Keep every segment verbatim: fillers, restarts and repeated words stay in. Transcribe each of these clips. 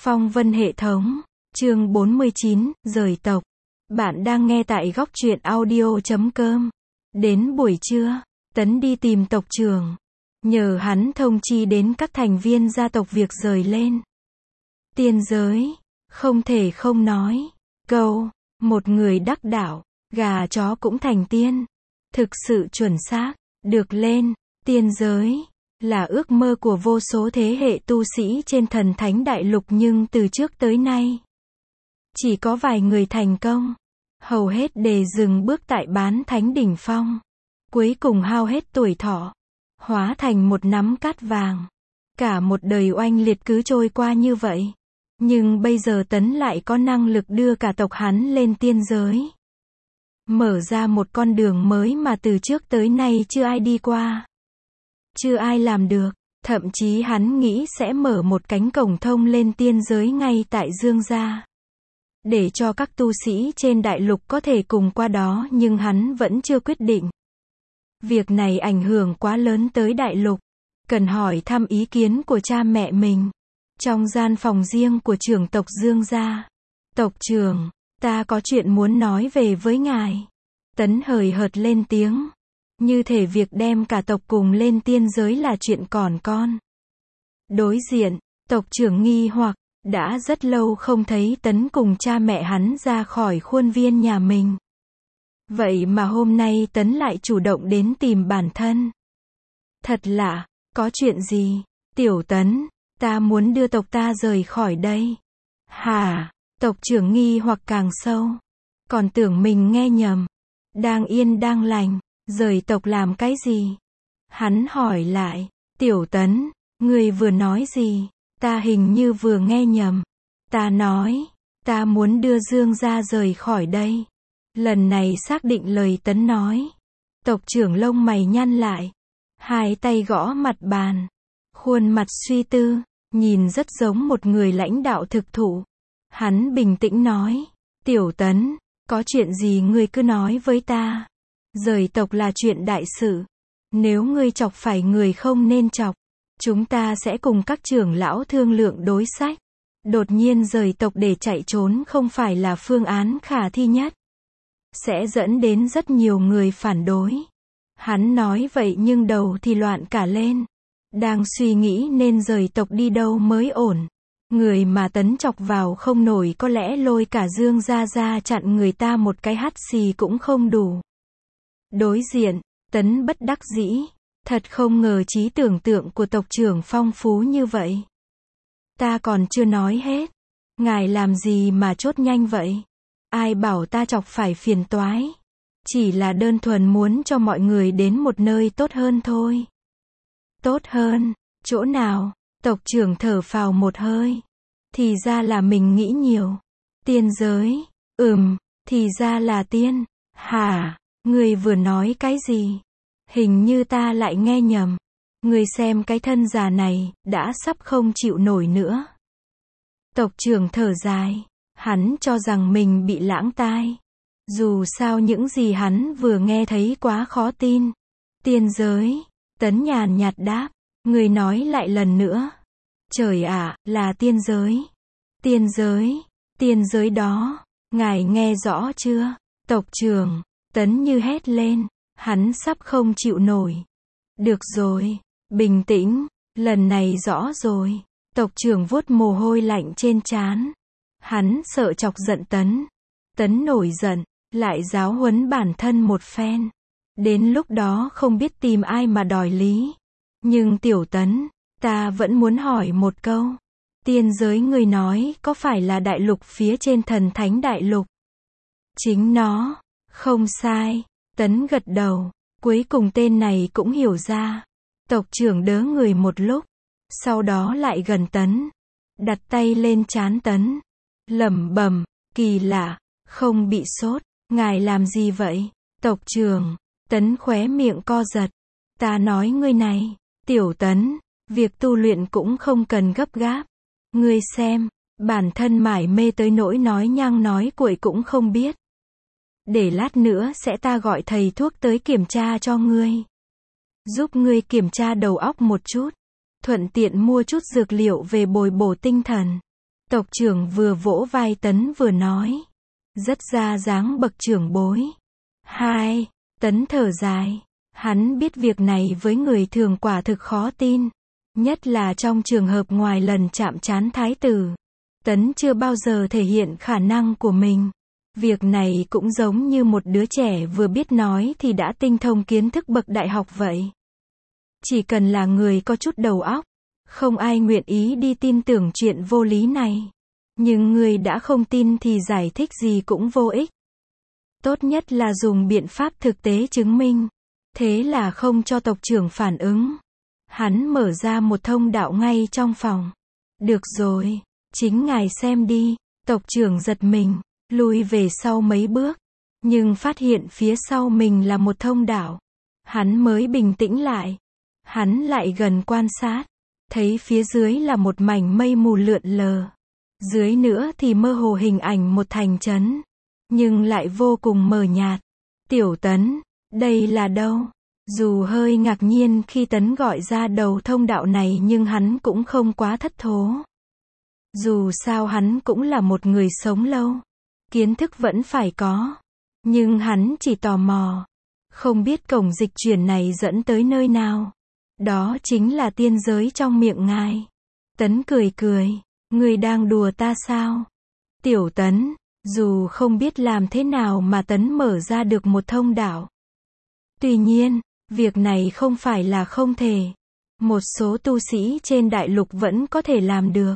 Phong vân hệ thống, chương bốn mươi chín, rời tộc. Bạn đang nghe tại góc truyện audio chấm com. Đến buổi trưa, Tấn đi tìm tộc trưởng. Nhờ hắn thông chi đến các thành viên gia tộc việc rời lên tiên giới. Không thể không nói. Câu, một người đắc đạo, gà chó cũng thành tiên. Thực sự chuẩn xác, được lên tiên giới là ước mơ của vô số thế hệ tu sĩ trên thần thánh đại lục, nhưng từ trước tới nay chỉ có vài người thành công. Hầu hết đều dừng bước tại bán thánh đỉnh phong. Cuối cùng hao hết tuổi thọ, hóa thành một nắm cát vàng. Cả một đời oanh liệt cứ trôi qua như vậy. Nhưng bây giờ Tấn lại có năng lực đưa cả tộc hắn lên tiên giới. Mở ra một con đường mới mà từ trước tới nay chưa ai đi qua. Chưa ai làm được. Thậm chí hắn nghĩ sẽ mở một cánh cổng thông lên tiên giới ngay tại Dương gia, để cho các tu sĩ trên đại lục có thể cùng qua đó, nhưng hắn vẫn chưa quyết định. Việc này ảnh hưởng quá lớn tới đại lục. Cần hỏi thăm ý kiến của cha mẹ mình. Trong gian phòng riêng của trưởng tộc Dương gia. Tộc trưởng, ta có chuyện muốn nói về với ngài. Tấn hời hợt lên tiếng. Như thể việc đem cả tộc cùng lên tiên giới là chuyện còn con. Đối diện, tộc trưởng nghi hoặc, đã rất lâu không thấy Tấn cùng cha mẹ hắn ra khỏi khuôn viên nhà mình. Vậy mà hôm nay Tấn lại chủ động đến tìm bản thân. Thật lạ, có chuyện gì? Tiểu Tấn, ta muốn đưa tộc ta rời khỏi đây. Hả? Tộc trưởng nghi hoặc càng sâu. Còn tưởng mình nghe nhầm. Đang yên đang lành, rời tộc làm cái gì? Hắn hỏi lại. Tiểu Tấn, người vừa nói gì? Ta hình như vừa nghe nhầm. Ta nói, ta muốn đưa Dương gia rời khỏi đây. Lần này xác định lời Tấn nói. Tộc trưởng lông mày nhăn lại. Hai tay gõ mặt bàn. Khuôn mặt suy tư, nhìn rất giống một người lãnh đạo thực thụ. Hắn bình tĩnh nói. Tiểu Tấn, có chuyện gì ngươi cứ nói với ta. Rời tộc là chuyện đại sự. Nếu ngươi chọc phải người không nên chọc, chúng ta sẽ cùng các trưởng lão thương lượng đối sách. Đột nhiên rời tộc để chạy trốn không phải là phương án khả thi nhất. Sẽ dẫn đến rất nhiều người phản đối. Hắn nói vậy nhưng đầu thì loạn cả lên. Đang suy nghĩ nên rời tộc đi đâu mới ổn. Người mà Tấn chọc vào không nổi, có lẽ lôi cả Dương gia ra chặn người ta một cái hắt xì cũng không đủ. Đối diện, Tấn bất đắc dĩ. Thật không ngờ trí tưởng tượng của tộc trưởng phong phú như vậy. Ta còn chưa nói hết. Ngài làm gì mà chốt nhanh vậy? Ai bảo ta chọc phải phiền toái? Chỉ là đơn thuần muốn cho mọi người đến một nơi tốt hơn thôi. Tốt hơn? Chỗ nào? Tộc trưởng thở phào một hơi. Thì ra là mình nghĩ nhiều. Tiên giới? Ừm, thì ra là tiên. Hả? Người vừa nói cái gì? Hình như ta lại nghe nhầm. Người xem cái thân già này, đã sắp không chịu nổi nữa. Tộc trưởng thở dài. Hắn cho rằng mình bị lãng tai. Dù sao những gì hắn vừa nghe thấy quá khó tin. Tiên giới? Tấn nhàn nhạt đáp. Người nói lại lần nữa. Trời ạ, là tiên giới. Tiên giới? Tiên giới đó. Ngài nghe rõ chưa? Tộc trưởng. Tấn như hét lên. Hắn sắp không chịu nổi. Được rồi. Bình tĩnh. Lần này rõ rồi. Tộc trưởng vuốt mồ hôi lạnh trên trán. Hắn sợ chọc giận Tấn. Tấn nổi giận. Lại giáo huấn bản thân một phen. Đến lúc đó không biết tìm ai mà đòi lý. Nhưng Tiểu Tấn, ta vẫn muốn hỏi một câu. Tiên giới người nói có phải là đại lục phía trên thần thánh đại lục? Chính nó. Không sai. Tấn gật đầu. Cuối cùng tên này cũng hiểu ra. Tộc trưởng đớ người một lúc. Sau đó lại gần Tấn. Đặt tay lên trán Tấn. Lẩm bẩm, kỳ lạ, không bị sốt. Ngài làm gì vậy? Tộc trưởng. Tấn khóe miệng co giật. Ta nói ngươi này, Tiểu Tấn, việc tu luyện cũng không cần gấp gáp. Ngươi xem, bản thân mải mê tới nỗi nói nhăng nói cuội cũng không biết. Để lát nữa sẽ ta gọi thầy thuốc tới kiểm tra cho ngươi. Giúp ngươi kiểm tra đầu óc một chút. Thuận tiện mua chút dược liệu về bồi bổ tinh thần. Tộc trưởng vừa vỗ vai Tấn vừa nói. Rất ra dáng bậc trưởng bối. Hai, Tấn thở dài. Hắn biết việc này với người thường quả thực khó tin. Nhất là trong trường hợp ngoài lần chạm trán thái tử. Tấn chưa bao giờ thể hiện khả năng của mình. Việc này cũng giống như một đứa trẻ vừa biết nói thì đã tinh thông kiến thức bậc đại học vậy. Chỉ cần là người có chút đầu óc, không ai nguyện ý đi tin tưởng chuyện vô lý này. Nhưng người đã không tin thì giải thích gì cũng vô ích. Tốt nhất là dùng biện pháp thực tế chứng minh. Thế là không cho tộc trưởng phản ứng. Hắn mở ra một thông đạo ngay trong phòng. Được rồi, chính ngài xem đi. Tộc trưởng giật mình, lùi về sau mấy bước. Nhưng phát hiện phía sau mình là một thông đạo. Hắn mới bình tĩnh lại. Hắn lại gần quan sát. Thấy phía dưới là một mảnh mây mù lượn lờ. Dưới nữa thì mơ hồ hình ảnh một thành trấn. Nhưng lại vô cùng mờ nhạt. Tiểu Tấn, đây là đâu? Dù hơi ngạc nhiên khi Tấn gọi ra đầu thông đạo này nhưng hắn cũng không quá thất thố. Dù sao hắn cũng là một người sống lâu. Kiến thức vẫn phải có. Nhưng hắn chỉ tò mò. Không biết cổng dịch chuyển này dẫn tới nơi nào. Đó chính là tiên giới trong miệng ngài. Tấn cười cười. Người đang đùa ta sao? Tiểu Tấn, dù không biết làm thế nào mà Tấn mở ra được một thông đạo. Tuy nhiên, việc này không phải là không thể. Một số tu sĩ trên đại lục vẫn có thể làm được.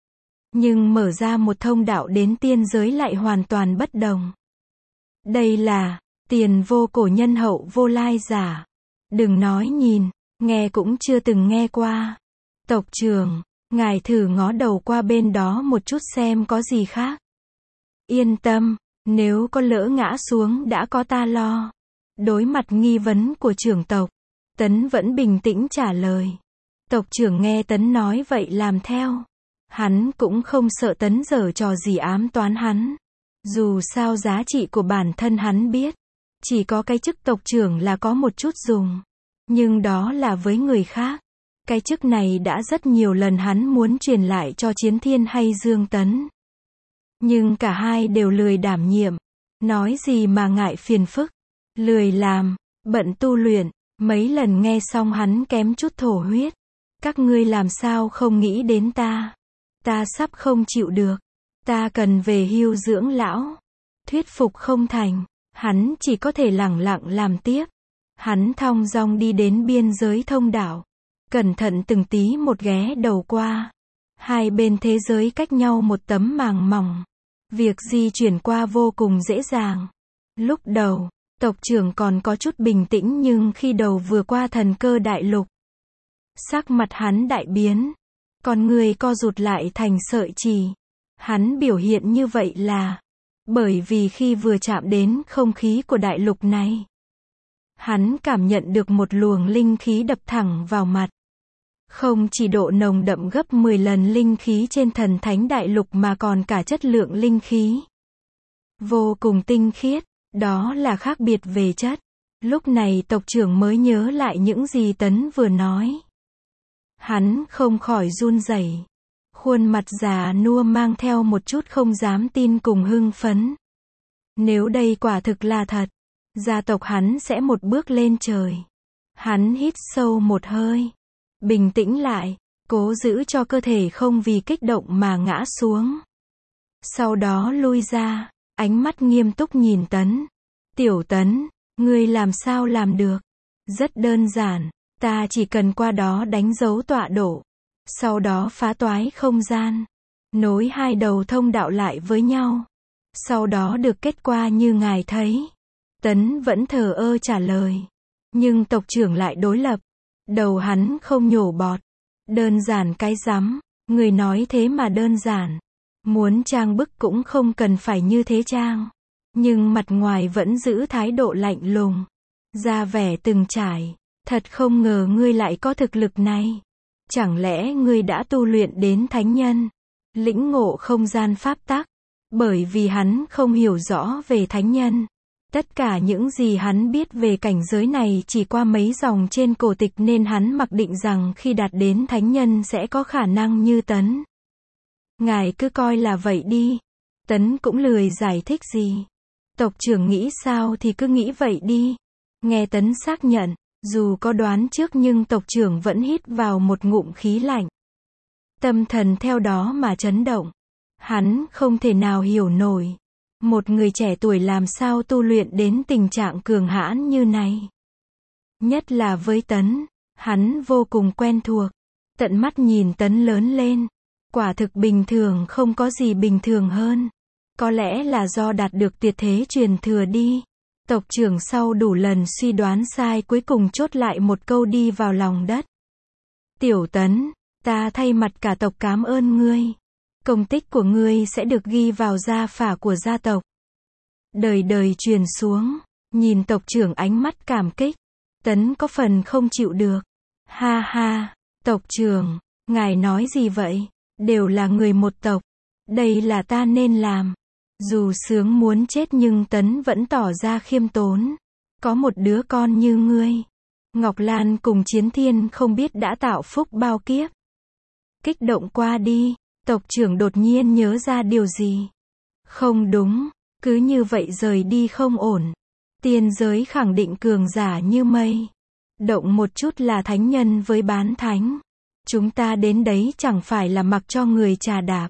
Nhưng mở ra một thông đạo đến tiên giới lại hoàn toàn bất đồng. Đây là tiền vô cổ nhân hậu vô lai giả. Đừng nói nhìn, nghe cũng chưa từng nghe qua. Tộc trưởng, ngài thử ngó đầu qua bên đó một chút xem có gì khác. Yên tâm, nếu có lỡ ngã xuống đã có ta lo. Đối mặt nghi vấn của trưởng tộc, Tấn vẫn bình tĩnh trả lời. Tộc trưởng nghe Tấn nói vậy làm theo. Hắn cũng không sợ Tấn giở trò gì ám toán hắn. Dù sao giá trị của bản thân hắn biết. Chỉ có cái chức tộc trưởng là có một chút dùng. Nhưng đó là với người khác. Cái chức này đã rất nhiều lần hắn muốn truyền lại cho Chiến Thiên hay Dương Tấn. Nhưng cả hai đều lười đảm nhiệm. Nói gì mà ngại phiền phức. Lười làm, bận tu luyện. Mấy lần nghe xong hắn kém chút thổ huyết. Các ngươi làm sao không nghĩ đến ta? Ta sắp không chịu được. Ta cần về hưu dưỡng lão. Thuyết phục không thành. Hắn chỉ có thể lẳng lặng làm tiếp. Hắn thong dong đi đến biên giới thông đạo. Cẩn thận từng tí một ghé đầu qua. Hai bên thế giới cách nhau một tấm màng mỏng. Việc di chuyển qua vô cùng dễ dàng. Lúc đầu, tộc trưởng còn có chút bình tĩnh nhưng khi đầu vừa qua thần cơ đại lục. Sắc mặt hắn đại biến. Con người co rụt lại thành sợi chỉ. Hắn biểu hiện như vậy là bởi vì khi vừa chạm đến không khí của đại lục này. Hắn cảm nhận được một luồng linh khí đập thẳng vào mặt. Không chỉ độ nồng đậm gấp mười lần linh khí trên thần thánh đại lục mà còn cả chất lượng linh khí. Vô cùng tinh khiết, đó là khác biệt về chất. Lúc này tộc trưởng mới nhớ lại những gì Tấn vừa nói. Hắn không khỏi run rẩy. Khuôn mặt già nua mang theo một chút không dám tin cùng hưng phấn. Nếu đây quả thực là thật, gia tộc hắn sẽ một bước lên trời. Hắn hít sâu một hơi. Bình tĩnh lại, cố giữ cho cơ thể không vì kích động mà ngã xuống. Sau đó lui ra, ánh mắt nghiêm túc nhìn Tấn. Tiểu Tấn, ngươi làm sao làm được? Rất đơn giản, ta chỉ cần qua đó đánh dấu tọa độ. Sau đó phá toái không gian. Nối hai đầu thông đạo lại với nhau. Sau đó được kết quả như ngài thấy. Tấn vẫn thờ ơ trả lời. Nhưng tộc trưởng lại đối lập. Đầu hắn không nhổ bọt. Đơn giản cái rắm. Người nói thế mà đơn giản. Muốn trang bức cũng không cần phải như thế trang. Nhưng mặt ngoài vẫn giữ thái độ lạnh lùng. Ra vẻ từng trải. Thật không ngờ ngươi lại có thực lực này. Chẳng lẽ ngươi đã tu luyện đến thánh nhân? Lĩnh ngộ không gian pháp tắc. Bởi vì hắn không hiểu rõ về thánh nhân. Tất cả những gì hắn biết về cảnh giới này chỉ qua mấy dòng trên cổ tịch nên hắn mặc định rằng khi đạt đến thánh nhân sẽ có khả năng như Tấn. Ngài cứ coi là vậy đi. Tấn cũng lười giải thích gì. Tộc trưởng nghĩ sao thì cứ nghĩ vậy đi. Nghe Tấn xác nhận, dù có đoán trước nhưng tộc trưởng vẫn hít vào một ngụm khí lạnh. Tâm thần theo đó mà chấn động. Hắn không thể nào hiểu nổi. Một người trẻ tuổi làm sao tu luyện đến tình trạng cường hãn như này. Nhất là với Tấn, hắn vô cùng quen thuộc. Tận mắt nhìn Tấn lớn lên. Quả thực bình thường không có gì bình thường hơn. Có lẽ là do đạt được tuyệt thế truyền thừa đi. Tộc trưởng sau đủ lần suy đoán sai cuối cùng chốt lại một câu đi vào lòng đất. Tiểu Tấn, ta thay mặt cả tộc cảm ơn ngươi. Công tích của ngươi sẽ được ghi vào gia phả của gia tộc. Đời đời truyền xuống. Nhìn tộc trưởng ánh mắt cảm kích. Tấn có phần không chịu được. Ha ha, tộc trưởng, ngài nói gì vậy? Đều là người một tộc. Đây là ta nên làm. Dù sướng muốn chết nhưng Tấn vẫn tỏ ra khiêm tốn. Có một đứa con như ngươi. Ngọc Lan cùng Chiến Thiên không biết đã tạo phúc bao kiếp. Kích động qua đi, tộc trưởng đột nhiên nhớ ra điều gì. Không đúng, cứ như vậy rời đi không ổn. Tiên giới khẳng định cường giả như mây. Động một chút là thánh nhân với bán thánh. Chúng ta đến đấy chẳng phải là mặc cho người trà đạp.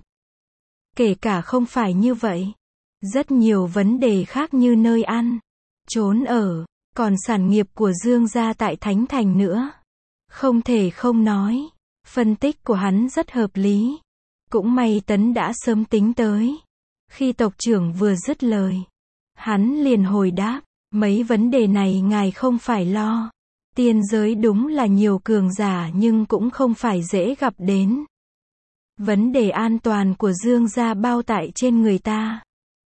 Kể cả không phải như vậy. Rất nhiều vấn đề khác như nơi ăn, trốn ở, còn sản nghiệp của Dương gia tại Thánh Thành nữa. Không thể không nói. Phân tích của hắn rất hợp lý. Cũng may Tấn đã sớm tính tới. Khi tộc trưởng vừa dứt lời, hắn liền hồi đáp, mấy vấn đề này ngài không phải lo. Tiên giới đúng là nhiều cường giả nhưng cũng không phải dễ gặp đến. Vấn đề an toàn của Dương gia bao tại trên người ta.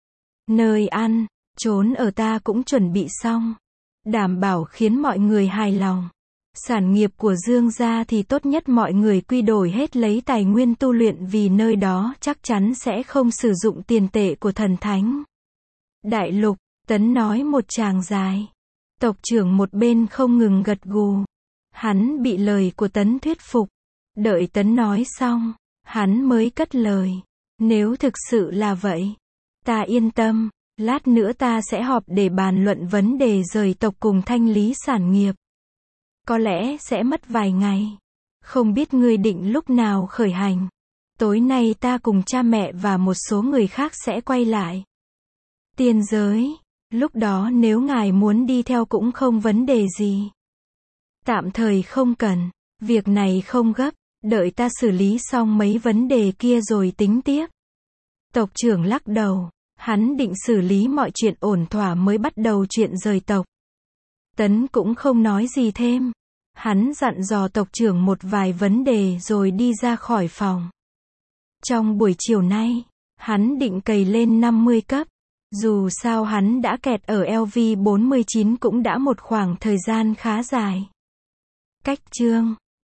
Nơi ăn, trốn ở ta cũng chuẩn bị xong. Đảm bảo khiến mọi người hài lòng. Sản nghiệp của Dương gia thì tốt nhất mọi người quy đổi hết lấy tài nguyên tu luyện vì nơi đó chắc chắn sẽ không sử dụng tiền tệ của thần thánh. Đại lục, Tấn nói một tràng dài. Tộc trưởng một bên không ngừng gật gù. Hắn bị lời của Tấn thuyết phục. Đợi Tấn nói xong, hắn mới cất lời. Nếu thực sự là vậy, ta yên tâm, lát nữa ta sẽ họp để bàn luận vấn đề rời tộc cùng thanh lý sản nghiệp. Có lẽ sẽ mất vài ngày. Không biết ngươi định lúc nào khởi hành. Tối nay ta cùng cha mẹ và một số người khác sẽ quay lại tiên giới. Lúc đó nếu ngài muốn đi theo cũng không vấn đề gì. Tạm thời không cần. Việc này không gấp. Đợi ta xử lý xong mấy vấn đề kia rồi tính tiếp. Tộc trưởng lắc đầu. Hắn định xử lý mọi chuyện ổn thỏa mới bắt đầu chuyện rời tộc. Tấn cũng không nói gì thêm. Hắn dặn dò tộc trưởng một vài vấn đề rồi đi ra khỏi phòng. Trong buổi chiều nay, hắn định cày lên năm mươi cấp. Dù sao hắn đã kẹt ở L V bốn mươi chín cũng đã một khoảng thời gian khá dài. Cách chương